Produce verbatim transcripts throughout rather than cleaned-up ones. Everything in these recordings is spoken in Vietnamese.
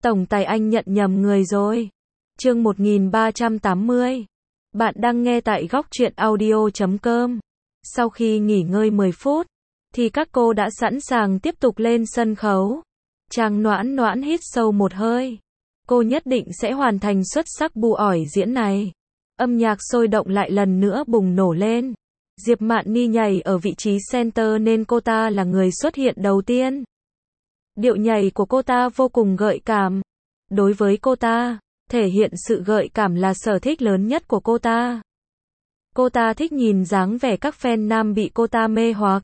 Tổng tài anh nhận nhầm người rồi. Chương một nghìn ba trăm tám mươi. Bạn đang nghe tại góc truyện audio chấm com. Sau khi nghỉ ngơi mười phút, thì các cô đã sẵn sàng tiếp tục lên sân khấu. Trang Noãn Noãn hít sâu một hơi. Cô nhất định sẽ hoàn thành xuất sắc bu ỏi diễn này. Âm nhạc sôi động lại lần nữa bùng nổ lên. Diệp Mạn Ni nhảy ở vị trí center nên cô ta là người xuất hiện đầu tiên. Điệu nhảy của cô ta vô cùng gợi cảm. Đối với cô ta, thể hiện sự gợi cảm là sở thích lớn nhất của cô ta. Cô ta thích nhìn dáng vẻ các fan nam bị cô ta mê hoặc.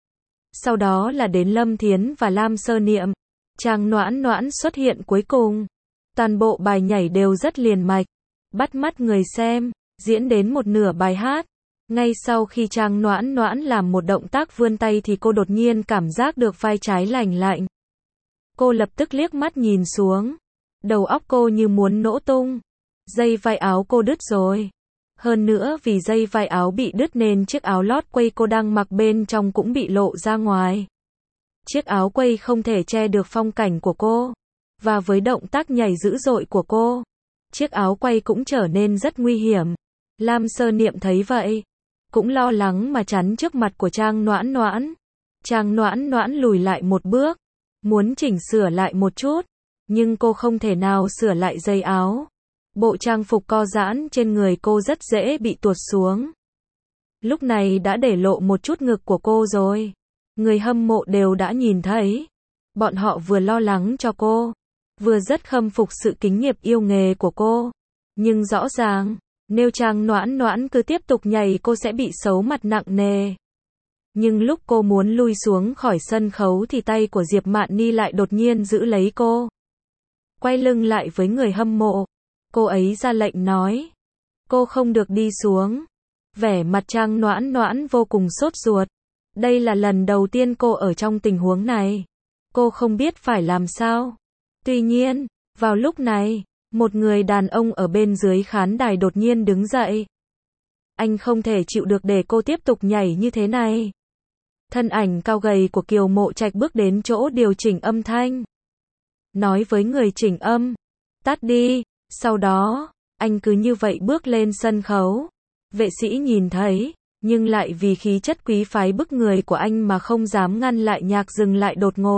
Sau đó là đến Lâm Thiến và Lam Sơ Niệm. Trang Noãn Noãn xuất hiện cuối cùng. Toàn bộ bài nhảy đều rất liền mạch, bắt mắt người xem. Diễn đến một nửa bài hát, ngay sau khi Trang Noãn Noãn làm một động tác vươn tay thì cô đột nhiên cảm giác được vai trái lành lạnh. Cô lập tức liếc mắt nhìn xuống. Đầu óc cô như muốn nổ tung. Dây vai áo cô đứt rồi. Hơn nữa vì dây vai áo bị đứt nên chiếc áo lót quây cô đang mặc bên trong cũng bị lộ ra ngoài. Chiếc áo quây không thể che được phong cảnh của cô. Và với động tác nhảy dữ dội của cô, chiếc áo quây cũng trở nên rất nguy hiểm. Lam Sơ Niệm thấy vậy, cũng lo lắng mà chắn trước mặt của Trang Noãn Noãn. Trang Noãn Noãn lùi lại một bước, muốn chỉnh sửa lại một chút, nhưng cô không thể nào sửa lại dây áo. Bộ trang phục co giãn trên người cô rất dễ bị tuột xuống. Lúc này đã để lộ một chút ngực của cô rồi. Người hâm mộ đều đã nhìn thấy. Bọn họ vừa lo lắng cho cô, vừa rất khâm phục sự kính nghiệp yêu nghề của cô. Nhưng rõ ràng, nếu Trang Noãn Noãn cứ tiếp tục nhảy cô sẽ bị xấu mặt nặng nề. Nhưng lúc cô muốn lui xuống khỏi sân khấu thì tay của Diệp Mạn Ni lại đột nhiên giữ lấy cô. Quay lưng lại với người hâm mộ, cô ấy ra lệnh nói, cô không được đi xuống. Vẻ mặt Trang Noãn Noãn vô cùng sốt ruột. Đây là lần đầu tiên cô ở trong tình huống này. Cô không biết phải làm sao. Tuy nhiên, vào lúc này, một người đàn ông ở bên dưới khán đài đột nhiên đứng dậy. Anh không thể chịu được để cô tiếp tục nhảy như thế này. Thân ảnh cao gầy của Kiều Mộ Trạch bước đến chỗ điều chỉnh âm thanh. Nói với người chỉnh âm, tắt đi. Sau đó, anh cứ như vậy bước lên sân khấu. Vệ sĩ nhìn thấy, nhưng lại vì khí chất quý phái bức người của anh mà không dám ngăn lại nhạc dừng lại đột ngột.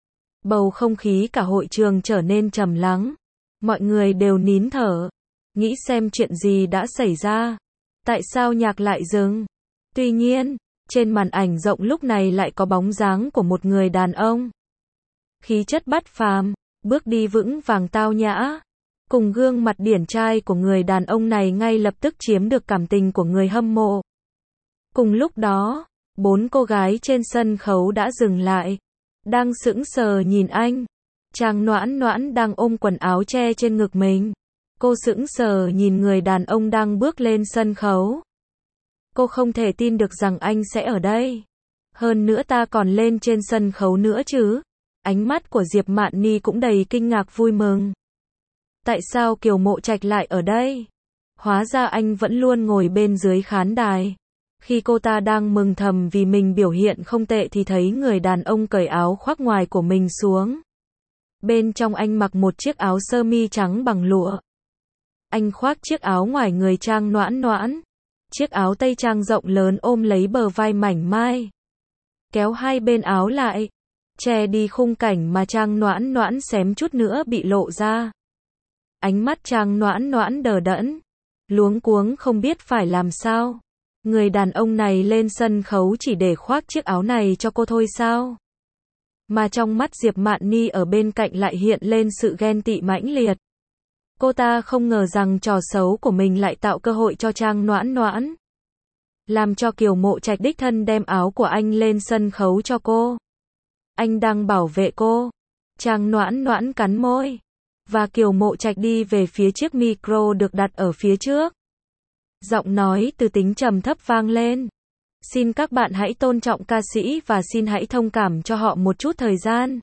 Bầu không khí cả hội trường trở nên trầm lắng. Mọi người đều nín thở, nghĩ xem chuyện gì đã xảy ra. Tại sao nhạc lại dừng? Tuy nhiên, trên màn ảnh rộng lúc này lại có bóng dáng của một người đàn ông. Khí chất bất phàm, bước đi vững vàng tao nhã. Cùng gương mặt điển trai của người đàn ông này ngay lập tức chiếm được cảm tình của người hâm mộ. Cùng lúc đó, bốn cô gái trên sân khấu đã dừng lại, đang sững sờ nhìn anh. Trang Noãn Noãn đang ôm quần áo che trên ngực mình. Cô sững sờ nhìn người đàn ông đang bước lên sân khấu. Cô không thể tin được rằng anh sẽ ở đây. Hơn nữa ta còn lên trên sân khấu nữa chứ. Ánh mắt của Diệp Mạn Ni cũng đầy kinh ngạc vui mừng. Tại sao Kiều Mộ Trạch lại ở đây? Hóa ra anh vẫn luôn ngồi bên dưới khán đài. Khi cô ta đang mừng thầm vì mình biểu hiện không tệ thì thấy người đàn ông cởi áo khoác ngoài của mình xuống. Bên trong anh mặc một chiếc áo sơ mi trắng bằng lụa. Anh khoác chiếc áo ngoài người Trang Noãn Noãn. Chiếc áo tây trang rộng lớn ôm lấy bờ vai mảnh mai. Kéo hai bên áo lại, che đi khung cảnh mà Trang Noãn Noãn xém chút nữa bị lộ ra. Ánh mắt Trang Noãn Noãn đờ đẫn, luống cuống không biết phải làm sao. Người đàn ông này lên sân khấu chỉ để khoác chiếc áo này cho cô thôi sao? Mà trong mắt Diệp Mạn Ni ở bên cạnh lại hiện lên sự ghen tị mãnh liệt. Cô ta không ngờ rằng trò xấu của mình lại tạo cơ hội cho Trang Noãn Noãn. Làm cho Kiều Mộ Trạch đích thân đem áo của anh lên sân khấu cho cô. Anh đang bảo vệ cô. Trang Noãn Noãn cắn môi. Và Kiều Mộ Trạch đi về phía chiếc micro được đặt ở phía trước. Giọng nói từ tính trầm thấp vang lên. Xin các bạn hãy tôn trọng ca sĩ và xin hãy thông cảm cho họ một chút thời gian.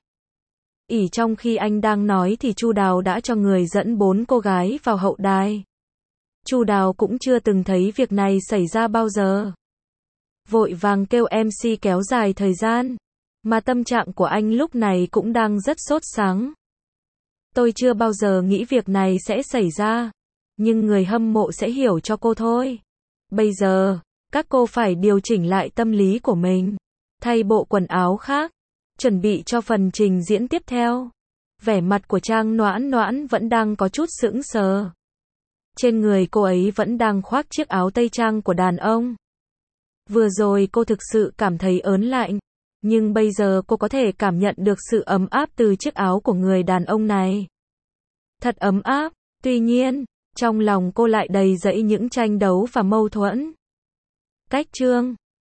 Ỷ trong khi anh đang nói thì Chu Đào đã cho người dẫn bốn cô gái vào hậu đài. Chu Đào cũng chưa từng thấy việc này xảy ra bao giờ. Vội vàng kêu em xê kéo dài thời gian. Mà tâm trạng của anh lúc này cũng đang rất sốt sắng. Tôi chưa bao giờ nghĩ việc này sẽ xảy ra, nhưng người hâm mộ sẽ hiểu cho cô thôi. Bây giờ, các cô phải điều chỉnh lại tâm lý của mình, thay bộ quần áo khác, chuẩn bị cho phần trình diễn tiếp theo. Vẻ mặt của Trang Noãn Noãn vẫn đang có chút sững sờ. Trên người cô ấy vẫn đang khoác chiếc áo tây trang của đàn ông. Vừa rồi cô thực sự cảm thấy ớn lạnh, nhưng bây giờ cô có thể cảm nhận được sự ấm áp từ chiếc áo của người đàn ông này. Thật ấm áp, tuy nhiên, trong lòng cô lại đầy dẫy những tranh đấu và mâu thuẫn. Cách chương